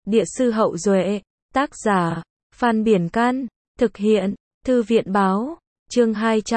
Địa sư Hậu Duệ, tác giả, Phan Biển Can, thực hiện, Thư viện Báo, chương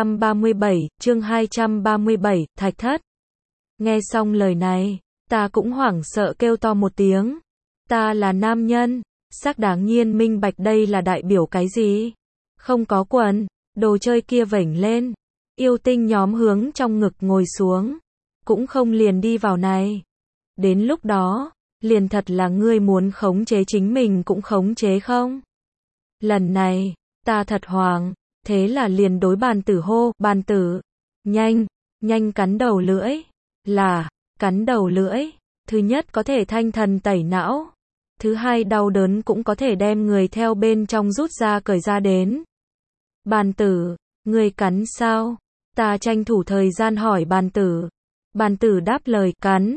237, Thạch Thất. Nghe xong lời này, ta cũng hoảng sợ kêu to một tiếng. Ta là nam nhân, xác đáng nhiên minh bạch đây là đại biểu cái gì. Không có quần, đồ chơi kia vểnh lên. Yêu tinh nhóm hướng trong ngực ngồi xuống. Cũng không liền đi vào này. Đến lúc đó, liền thật là ngươi muốn khống chế chính mình cũng khống chế không? Lần này, ta thật hoàng, thế là liền đối bàn tử hô, bàn tử, nhanh cắn đầu lưỡi, là, cắn đầu lưỡi, thứ nhất có thể thanh thần tẩy não, thứ hai đau đớn cũng có thể đem người theo bên trong rút ra cởi ra đến. Bàn tử, ngươi cắn sao? Ta tranh thủ thời gian hỏi bàn tử đáp lời,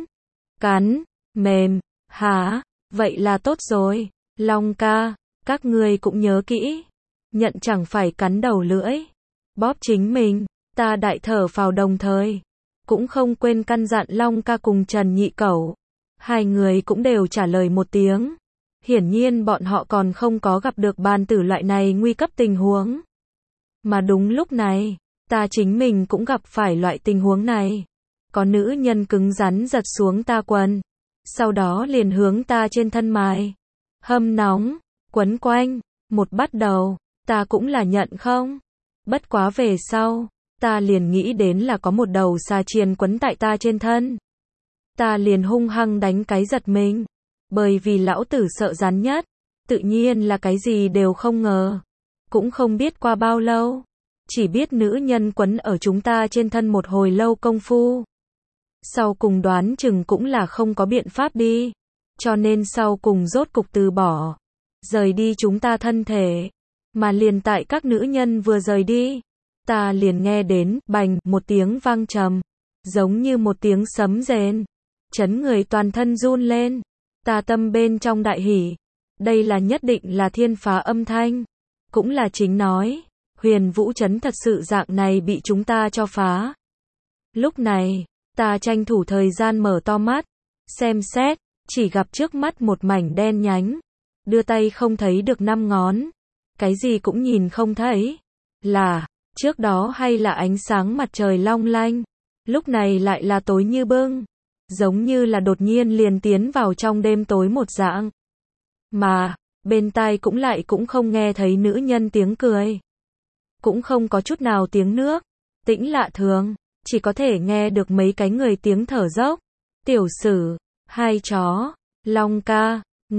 cắn, mềm, hả, vậy là tốt rồi, Long ca, các ngươi cũng nhớ kỹ, nhận chẳng phải cắn đầu lưỡi, bóp chính mình, ta đại thở phào đồng thời, cũng không quên căn dặn Long ca cùng Trần Nhị Cẩu, hai người cũng đều trả lời một tiếng, hiển nhiên bọn họ còn không có gặp được bàn tử loại này nguy cấp tình huống, mà đúng lúc này, ta chính mình cũng gặp phải loại tình huống này, có nữ nhân cứng rắn giật xuống ta quần, sau đó liền hướng ta trên thân mài, hâm nóng, quấn quanh, một bắt đầu, ta cũng là nhận không, bất quá về sau, ta liền nghĩ đến là có một đầu xà chiền quấn tại ta trên thân, ta liền hung hăng đánh cái giật mình, bởi vì lão tử sợ rắn nhất, tự nhiên là cái gì đều không ngờ, cũng không biết qua bao lâu, chỉ biết nữ nhân quấn ở chúng ta trên thân một hồi lâu công phu. Sau cùng đoán chừng cũng là không có biện pháp đi, cho nên sau cùng rốt cục từ bỏ, rời đi chúng ta thân thể, mà liền tại các nữ nhân vừa rời đi, ta liền nghe đến, bành, một tiếng vang trầm, giống như một tiếng sấm rền, chấn người toàn thân run lên, ta tâm bên trong đại hỉ, đây là nhất định là thiên phá âm thanh, cũng là chính nói, huyền vũ trấn thật sự dạng này bị chúng ta cho phá. Lúc này, ta tranh thủ thời gian mở to mắt, xem xét, chỉ gặp trước mắt một mảnh đen nhánh, đưa tay không thấy được 5 ngón, cái gì cũng nhìn không thấy, là, trước đó hay là ánh sáng mặt trời long lanh, lúc này lại là tối như bưng, giống như là đột nhiên liền tiến vào trong đêm tối một dạng, mà, bên tai cũng không nghe thấy nữ nhân tiếng cười, cũng không có chút nào tiếng nước, tĩnh lạ thường. Chỉ có thể nghe được mấy cái người tiếng thở dốc. Tiểu Sử, hai chó, Long ca,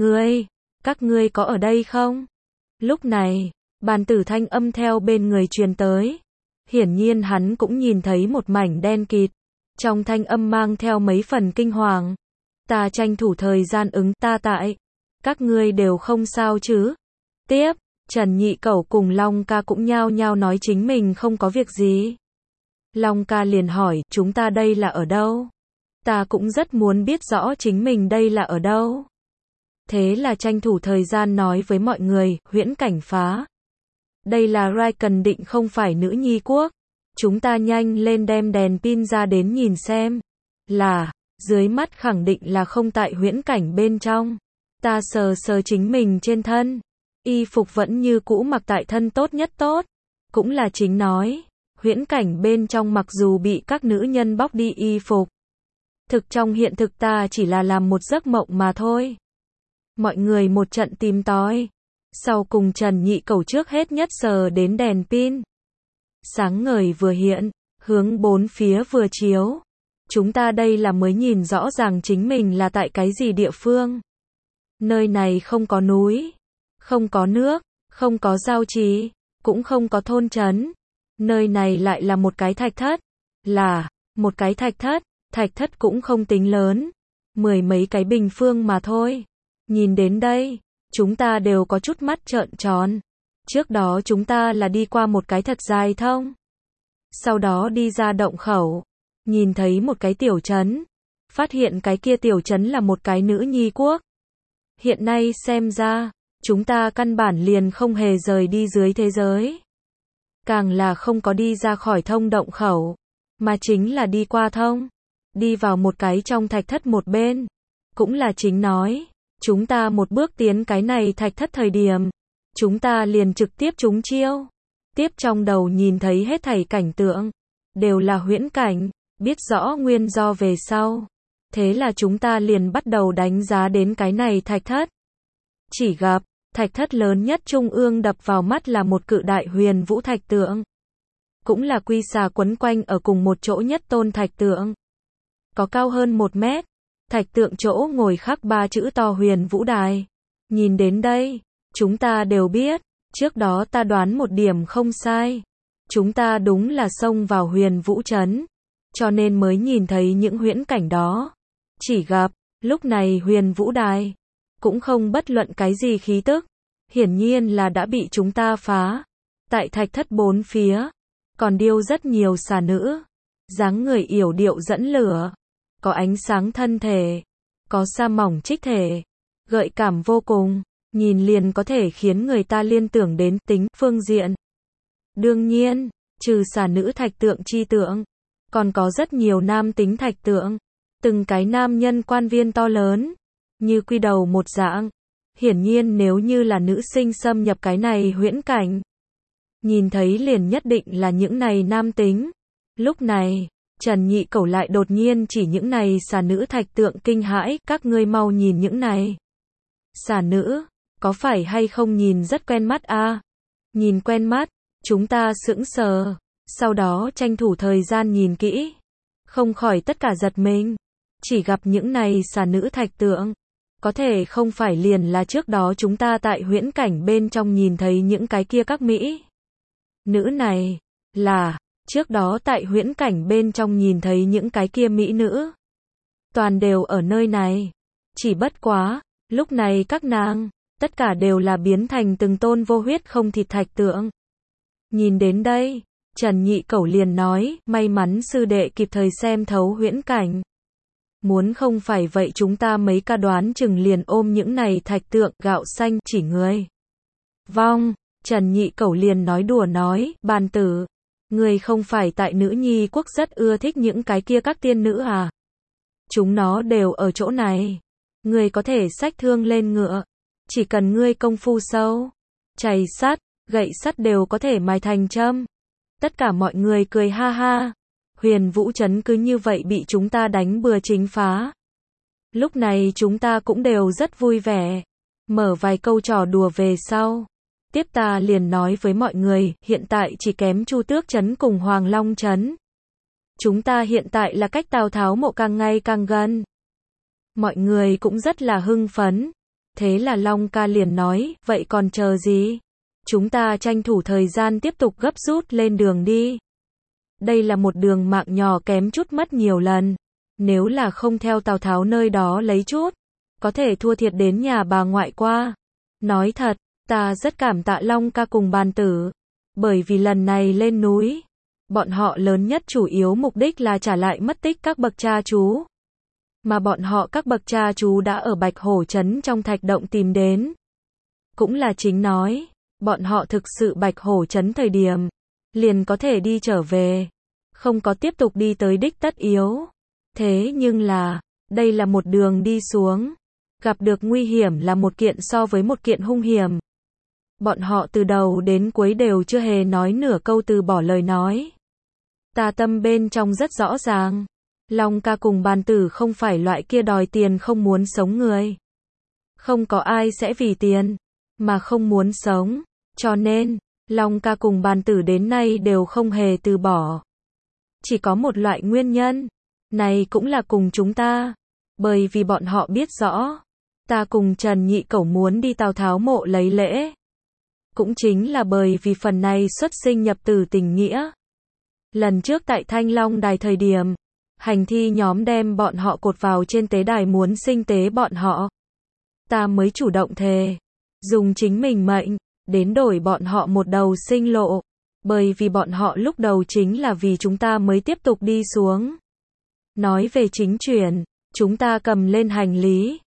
các ngươi có ở đây không? Lúc này, bàn tử thanh âm theo bên người truyền tới. Hiển nhiên hắn cũng nhìn thấy một mảnh đen kịt. Trong thanh âm mang theo mấy phần kinh hoàng. Ta tranh thủ thời gian ứng ta tại. Các ngươi đều không sao chứ? Tiếp, Trần Nhị Cẩu cùng Long ca cũng nhao nhao nói chính mình không có việc gì. Long ca liền hỏi, chúng ta đây là ở đâu? Ta cũng rất muốn biết rõ chính mình đây là ở đâu. Thế là tranh thủ thời gian nói với mọi người, huyễn cảnh phá. Đây là Rai Cần Định không phải nữ nhi quốc. Chúng ta nhanh lên đem đèn pin ra đến nhìn xem. Là, dưới mắt khẳng định là không tại huyễn cảnh bên trong. Ta sờ sờ chính mình trên thân. Y phục vẫn như cũ mặc tại thân tốt nhất tốt. Cũng là chính nói. Huyễn cảnh bên trong mặc dù bị các nữ nhân bóc đi y phục. Thực trong hiện thực ta chỉ là làm một giấc mộng mà thôi. Mọi người một trận tìm tòi. Sau cùng Trần Nhị Cẩu trước hết nhất sờ đến đèn pin. Sáng ngời vừa hiện, hướng bốn phía vừa chiếu. Chúng ta đây là mới nhìn rõ ràng chính mình là tại cái gì địa phương. Nơi này không có núi, không có nước, không có giao trì, cũng không có thôn trấn. Nơi này lại là một cái thạch thất, là, một cái thạch thất cũng không tính lớn, 10 mấy cái bình phương mà thôi. Nhìn đến đây, chúng ta đều có chút mắt trợn tròn. Trước đó chúng ta là đi qua một cái thật dài thông. Sau đó đi ra động khẩu, nhìn thấy một cái tiểu trấn, phát hiện cái kia tiểu trấn là một cái nữ nhi quốc. Hiện nay xem ra, chúng ta căn bản liền không hề rời đi dưới thế giới. Càng là không có đi ra khỏi thông động khẩu, mà chính là đi qua thông, đi vào một cái trong thạch thất một bên, cũng là chính nói, Chúng ta một bước tiến cái này thạch thất thời điểm, chúng ta liền trực tiếp trúng chiêu. Tiếp trong đầu nhìn thấy hết thảy cảnh tượng, đều là huyễn cảnh, biết rõ nguyên do về sau. Thế là chúng ta liền bắt đầu đánh giá đến cái này thạch thất. Chỉ gặp, thạch thất lớn nhất trung ương đập vào mắt là một cự đại huyền vũ thạch tượng. Cũng là quy xà quấn quanh ở cùng một chỗ nhất tôn thạch tượng. Có cao hơn 1 mét. Thạch tượng chỗ ngồi khắc 3 chữ to huyền vũ đài. Nhìn đến đây, chúng ta đều biết, trước đó ta đoán một điểm không sai. Chúng ta đúng là xông vào huyền vũ trấn, cho nên mới nhìn thấy những huyễn cảnh đó. Chỉ gặp, lúc này huyền vũ đài, cũng không bất luận cái gì khí tức. Hiển nhiên là đã bị chúng ta phá. Tại thạch thất 4 phía, còn điêu rất nhiều xà nữ. Dáng người yểu điệu dẫn lửa. Có ánh sáng thân thể. Có sa mỏng trích thể. Gợi cảm vô cùng. Nhìn liền có thể khiến người ta liên tưởng đến tính phương diện. Đương nhiên, trừ xà nữ thạch tượng chi tượng, còn có rất nhiều nam tính thạch tượng. Từng cái nam nhân quan viên to lớn, như quy đầu một dạng. Hiển nhiên nếu như là nữ sinh xâm nhập cái này huyễn cảnh, nhìn thấy liền nhất định là những này nam tính. Lúc này, Trần Nhị Cẩu lại đột nhiên chỉ những này xà nữ thạch tượng kinh hãi, các ngươi mau nhìn những này. Xà nữ, có phải hay không nhìn rất quen mắt a? Nhìn quen mắt, chúng ta sững sờ, sau đó tranh thủ thời gian nhìn kỹ, không khỏi tất cả giật mình. Chỉ gặp những này xà nữ thạch tượng, có thể không phải liền là trước đó chúng ta tại huyễn cảnh bên trong nhìn thấy những cái kia các mỹ nữ này, là trước đó tại huyễn cảnh bên trong nhìn thấy những cái kia mỹ nữ, toàn đều ở nơi này. Chỉ bất quá, lúc này các nàng, tất cả đều là biến thành từng tôn vô huyết không thịt thạch tượng. Nhìn đến đây, Trần Nhị Cẩu liền nói, may mắn sư đệ kịp thời xem thấu huyễn cảnh. Muốn không phải vậy chúng ta mấy ca đoán chừng liền ôm những này thạch tượng gạo xanh chỉ người. Vong, Trần Nhị Cẩu liền nói đùa nói, bàn tử, người không phải tại nữ nhi quốc rất ưa thích những cái kia các tiên nữ à? Chúng nó đều ở chỗ này. Người có thể xách thương lên ngựa. Chỉ cần ngươi công phu sâu, chày sắt, gậy sắt đều có thể mài thành châm. Tất cả mọi người cười ha ha. Huyền Vũ Trấn cứ như vậy bị chúng ta đánh bừa chính phá. Lúc này chúng ta cũng đều rất vui vẻ. Mở vài câu trò đùa về sau. Tiếp ta liền nói với mọi người, hiện tại chỉ kém Chu Tước Trấn cùng Hoàng Long Trấn. Chúng ta hiện tại là cách Tào Tháo mộ càng ngày càng gần. Mọi người cũng rất là hưng phấn. Thế là Long ca liền nói, vậy còn chờ gì? Chúng ta tranh thủ thời gian tiếp tục gấp rút lên đường đi. Đây là một đường mạng nhỏ kém chút mất nhiều lần. Nếu là không theo Tào Tháo nơi đó lấy chút, có thể thua thiệt đến nhà bà ngoại qua. Nói thật, ta rất cảm tạ Long ca cùng bàn tử. Bởi vì lần này lên núi, bọn họ lớn nhất chủ yếu mục đích là trả lại mất tích các bậc cha chú. Mà bọn họ các bậc cha chú đã ở Bạch Hổ Trấn trong thạch động tìm đến. Cũng là chính nói, bọn họ thực sự Bạch Hổ Trấn thời điểm, liền có thể đi trở về. Không có tiếp tục đi tới đích tất yếu. Thế nhưng là, đây là một đường đi xuống. Gặp được nguy hiểm là một kiện so với một kiện hung hiểm. Bọn họ từ đầu đến cuối đều chưa hề nói nửa câu từ bỏ lời nói. Ta tâm bên trong rất rõ ràng. Long ca cùng bàn tử không phải loại kia đòi tiền không muốn sống người. Không có ai sẽ vì tiền mà không muốn sống. Cho nên, Long ca cùng bàn tử đến nay đều không hề từ bỏ. Chỉ có một loại nguyên nhân. Này cũng là cùng chúng ta. Bởi vì bọn họ biết rõ. Ta cùng Trần Nhị Cẩu muốn đi Tào Tháo mộ lấy lễ. Cũng chính là bởi vì phần này xuất sinh nhập tử tình nghĩa. Lần trước tại Thanh Long Đài thời điểm, hành thi nhóm đem bọn họ cột vào trên tế đài muốn sinh tế bọn họ. Ta mới chủ động thề, dùng chính mình mệnh, đến đổi bọn họ một đầu sinh lộ. Bởi vì bọn họ lúc đầu chính là vì chúng ta mới tiếp tục đi xuống. Nói về chính chuyển, chúng ta cầm lên hành lý.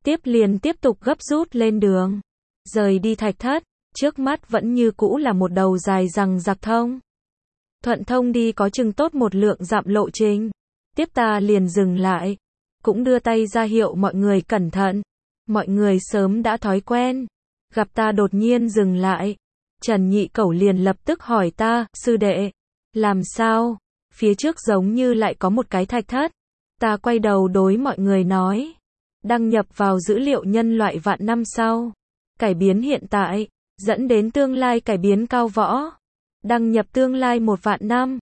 Tiếp tục gấp rút lên đường. Rời đi thạch thất, trước mắt vẫn như cũ là một đầu dài rằng giặc thông. Thuận thông đi có chừng tốt một lượng dặm lộ trình. Tiếp ta liền dừng lại. Cũng đưa tay ra hiệu mọi người cẩn thận. Mọi người sớm đã thói quen. Gặp ta đột nhiên dừng lại. Trần Nhị Cẩu liền lập tức hỏi ta, sư đệ, làm sao? Phía trước giống như lại có một cái thạch thất. Ta quay đầu đối mọi người nói, đăng nhập vào dữ liệu nhân loại vạn năm sau. Cải biến hiện tại, dẫn đến tương lai cải biến cao võ. Đăng nhập tương lai 1 vạn năm.